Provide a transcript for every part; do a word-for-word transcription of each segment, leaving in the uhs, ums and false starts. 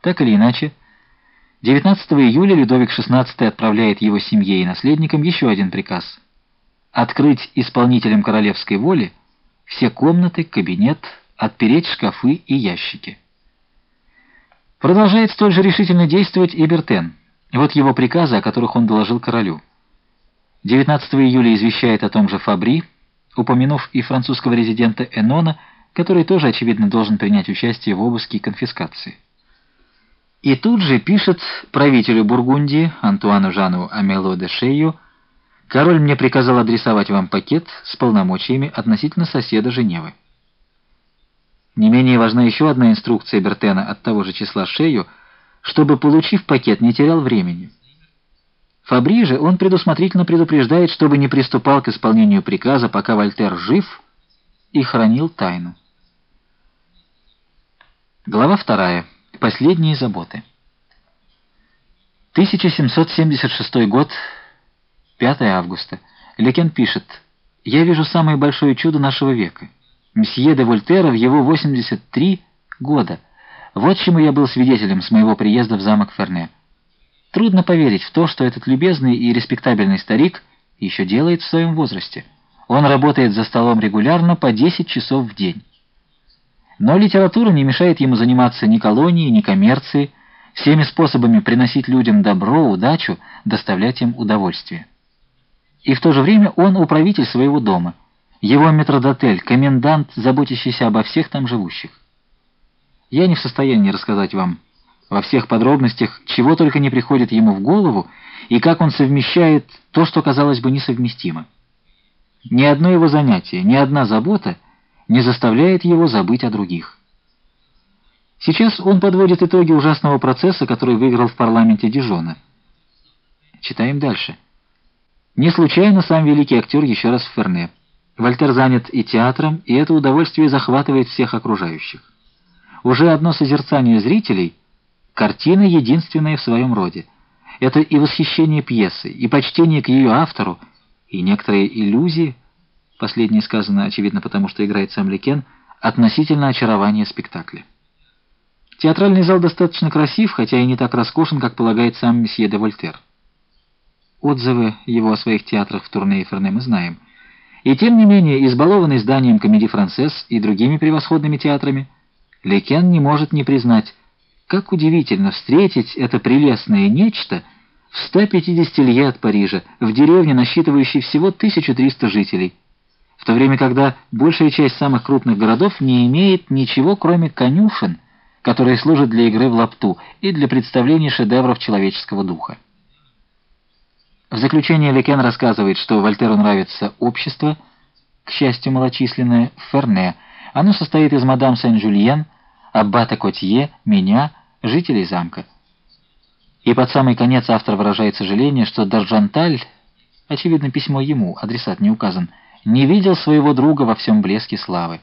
Так или иначе, девятнадцатого июля Людовик шестнадцатый отправляет его семье и наследникам еще один приказ — открыть исполнителям королевской воли все комнаты, кабинет, отпереть шкафы и ящики. Продолжает столь же решительно действовать и Бертен. Вот его приказы, о которых он доложил королю. девятнадцатого июля извещает о том же Фабри, упомянув и французского резидента Энона, который тоже, очевидно, должен принять участие в обыске и конфискации. И тут же пишет правителю Бургундии, Антуану Жану Амело де Шейю: «Король мне приказал адресовать вам пакет с полномочиями относительно соседа Женевы». Не менее важна еще одна инструкция Бертена от того же числа Шейю, чтобы, получив пакет, не терял времени. Фабри же он предусмотрительно предупреждает, чтобы не приступал к исполнению приказа, пока Вольтер жив, и хранил тайну. Глава вторая. Последние заботы. тысяча семьсот семьдесят шестой год, пятое августа. Лекен пишет: «Я вижу самое большое чудо нашего века. Мсье де Вольтера в его восемьдесят три года. Вот чему я был свидетелем с моего приезда в замок Ферне. Трудно поверить в то, что этот любезный и респектабельный старик еще делает в своем возрасте. Он работает за столом регулярно по десять часов в день. Но литература не мешает ему заниматься ни колонией, ни коммерцией, всеми способами приносить людям добро, удачу, доставлять им удовольствие. И в то же время он управитель своего дома, его метрдотель, комендант, заботящийся обо всех там живущих. Я не в состоянии рассказать вам во всех подробностях, чего только не приходит ему в голову, и как он совмещает то, что, казалось бы, несовместимо. Ни одно его занятие, ни одна забота не заставляет его забыть о других. Сейчас он подводит итоги ужасного процесса, который выиграл в парламенте Дижона. Читаем дальше. Не случайно сам великий актер еще раз в Ферне. Вольтер занят и театром, и это удовольствие захватывает всех окружающих. Уже одно созерцание зрителей — картина единственная в своем роде. Это и восхищение пьесой, и почтение к ее автору, и некоторые иллюзии, последнее сказано, очевидно, потому что играет сам Лекен, относительно очарования спектакля. Театральный зал достаточно красив, хотя и не так роскошен, как полагает сам месье де Вольтер. Отзывы его о своих театрах в Турне и Ферне мы знаем. И тем не менее, избалованный зданием Комедий-Францесс и другими превосходными театрами, Лекен не может не признать, как удивительно встретить это прелестное нечто в ста пятидесяти лье от Парижа, в деревне, насчитывающей всего тысячу триста жителей, в то время, когда большая часть самых крупных городов не имеет ничего, кроме конюшен, которые служат для игры в лапту и для представления шедевров человеческого духа. В заключение Лекен рассказывает, что Вольтеру нравится общество, к счастью, малочисленное, в Ферне. Оно состоит из мадам Сен-Жульен, аббата Котье, меня, жителей замка. И под самый конец автор выражает сожаление, что Даржанталь, очевидно, письмо ему, адресат не указан, не видел своего друга во всем блеске славы.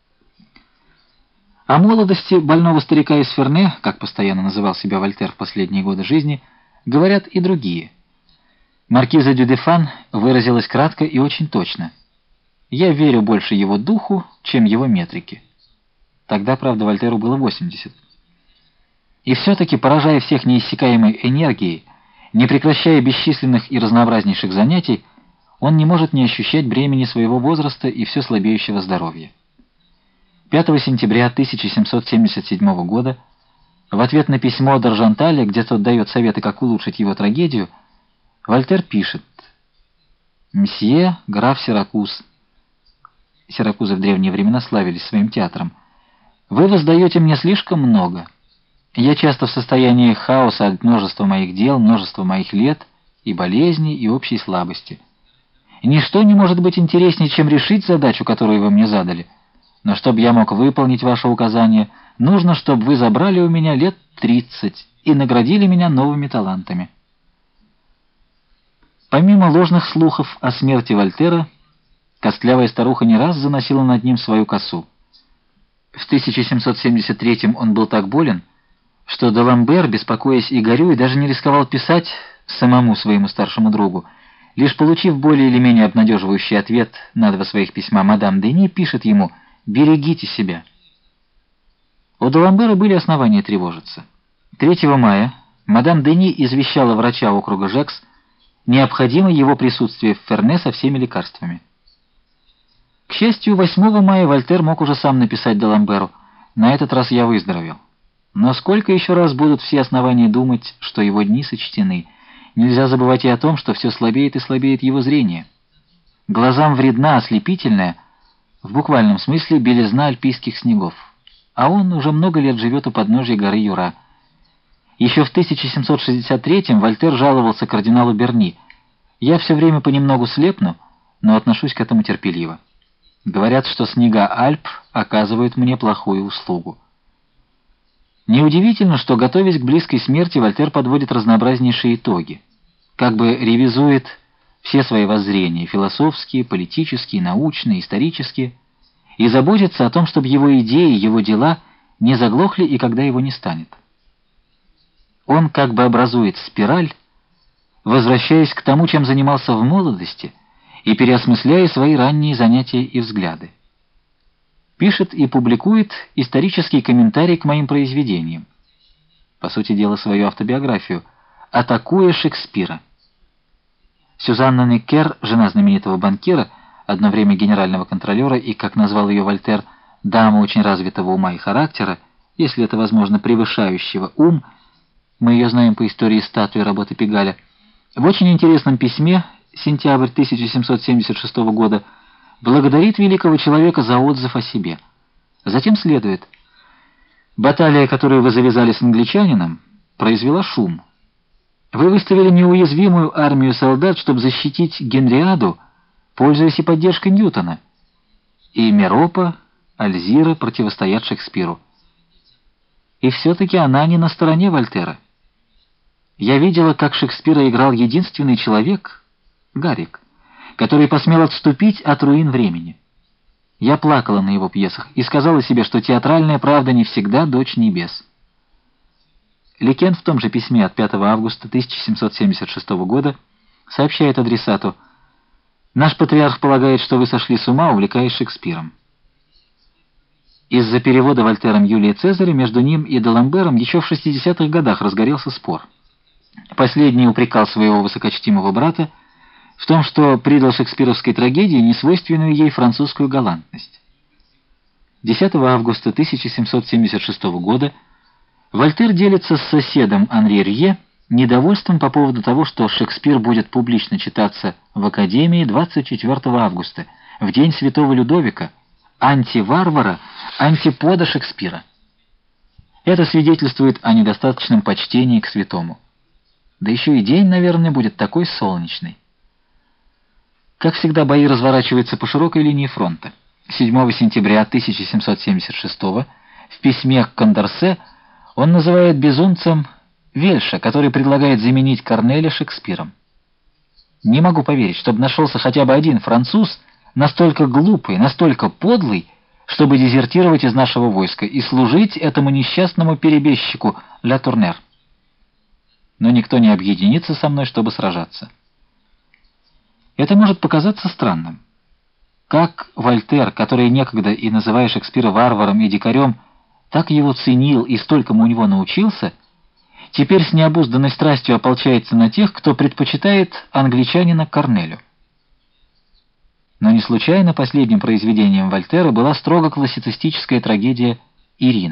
О молодости больного старика из Ферне, как постоянно называл себя Вольтер в последние годы жизни, говорят и другие. Маркиза дю Дефан выразилась кратко и очень точно. «Я верю больше его духу, чем его метрике». Тогда, правда, Вольтеру было восемьдесят. И все-таки, поражая всех неиссякаемой энергией, не прекращая бесчисленных и разнообразнейших занятий, он не может не ощущать бремени своего возраста и все слабеющего здоровья. пятого сентября тысяча семьсот семьдесят седьмого года, в ответ на письмо Даржанталя, где тот дает советы, как улучшить его трагедию, Вольтер пишет: «Мсье, граф Сиракуз». Сиракузы в древние времена славились своим театром. «Вы воздаете мне слишком много. Я часто в состоянии хаоса от множества моих дел, множества моих лет, и болезней, и общей слабости. Ничто не может быть интереснее, чем решить задачу, которую вы мне задали. Но чтобы я мог выполнить ваше указание, нужно, чтобы вы забрали у меня лет тридцать и наградили меня новыми талантами». Помимо ложных слухов о смерти Вольтера, костлявая старуха не раз заносила над ним свою косу. В тысяча семьсот семьдесят третьем он был так болен, что Даламбер, беспокоясь и горюя, даже не рисковал писать самому своему старшему другу. Лишь получив более или менее обнадеживающий ответ на два своих письма, мадам Дени пишет ему: «Берегите себя». У Даламбера были основания тревожиться. третьего мая мадам Дени извещала врача округа Жекс необходимо его присутствие в Ферне со всеми лекарствами. К счастью, восьмого мая Вольтер мог уже сам написать Даламберу: «На этот раз я выздоровел». Но сколько еще раз будут все основания думать, что его дни сочтены? Нельзя забывать и о том, что все слабеет и слабеет его зрение. Глазам вредна ослепительная, в буквальном смысле, белизна альпийских снегов. А он уже много лет живет у подножия горы Юра. Еще в тысяча семьсот шестьдесят третьем Вольтер жаловался кардиналу Берни: «Я все время понемногу слепну, но отношусь к этому терпеливо. Говорят, что снега Альп оказывают мне плохую услугу». Неудивительно, что, готовясь к близкой смерти, Вольтер подводит разнообразнейшие итоги, как бы ревизует все свои воззрения — философские, политические, научные, исторические, и заботится о том, чтобы его идеи, его дела не заглохли и когда его не станет. Он как бы образует спираль, возвращаясь к тому, чем занимался в молодости, и переосмысляя свои ранние занятия и взгляды. Пишет и публикует исторический комментарий к моим произведениям, по сути дела свою автобиографию, атакуя Шекспира. Сюзанна Неккер, жена знаменитого банкира, одно время генерального контролера и, как назвал ее Вольтер, дама очень развитого ума и характера, если это возможно, превышающего ум, мы ее знаем по истории статуи работы Пегаля, в очень интересном письме, сентябрь тысяча семьсот семьдесят шестого года, благодарит великого человека за отзыв о себе. Затем следует: «Баталия, которую вы завязали с англичанином, произвела шум. Вы выставили неуязвимую армию солдат, чтобы защитить Генриаду, пользуясь и поддержкой Ньютона. И Меропа, Альзира противостоят Шекспиру. И все-таки она не на стороне Вольтера. Я видела, как Шекспира играл единственный человек, Гаррик, который посмел отступить от руин времени. Я плакала на его пьесах и сказала себе, что театральная правда не всегда дочь небес». Лекен в том же письме от пятого августа тысяча семьсот семьдесят шестого года сообщает адресату: «Наш патриарх полагает, что вы сошли с ума, увлекаясь Шекспиром». Из-за перевода Вольтером Юлия Цезаря между ним и Даламбером еще в шестидесятых годах разгорелся спор. Последний упрекал своего высокочтимого брата в том, что придал шекспировской трагедии несвойственную ей французскую галантность. десятого августа тысяча семьсот семьдесят шестого года Вольтер делится с соседом Анри Рье недовольством по поводу того, что Шекспир будет публично читаться в Академии двадцать четвёртого августа, в день Святого Людовика, антиварвара, антипода Шекспира. Это свидетельствует о недостаточном почтении к святому. Да еще и день, наверное, будет такой солнечный. Как всегда, бои разворачиваются по широкой линии фронта. седьмого сентября тысяча семьсот семьдесят шестого в письме к Кондорсе он называет безумцем Вельша, который предлагает заменить Корнеля Шекспиром. «Не могу поверить, чтобы нашелся хотя бы один француз, настолько глупый, настолько подлый, чтобы дезертировать из нашего войска и служить этому несчастному перебежчику Ля Турнер. Но никто не объединится со мной, чтобы сражаться». Это может показаться странным. Как Вольтер, который некогда, и называя Шекспира варваром и дикарем, так его ценил и столькому у него научился, теперь с необузданной страстью ополчается на тех, кто предпочитает англичанина Корнелю. Но не случайно последним произведением Вольтера была строго классицистическая трагедия «Ирина».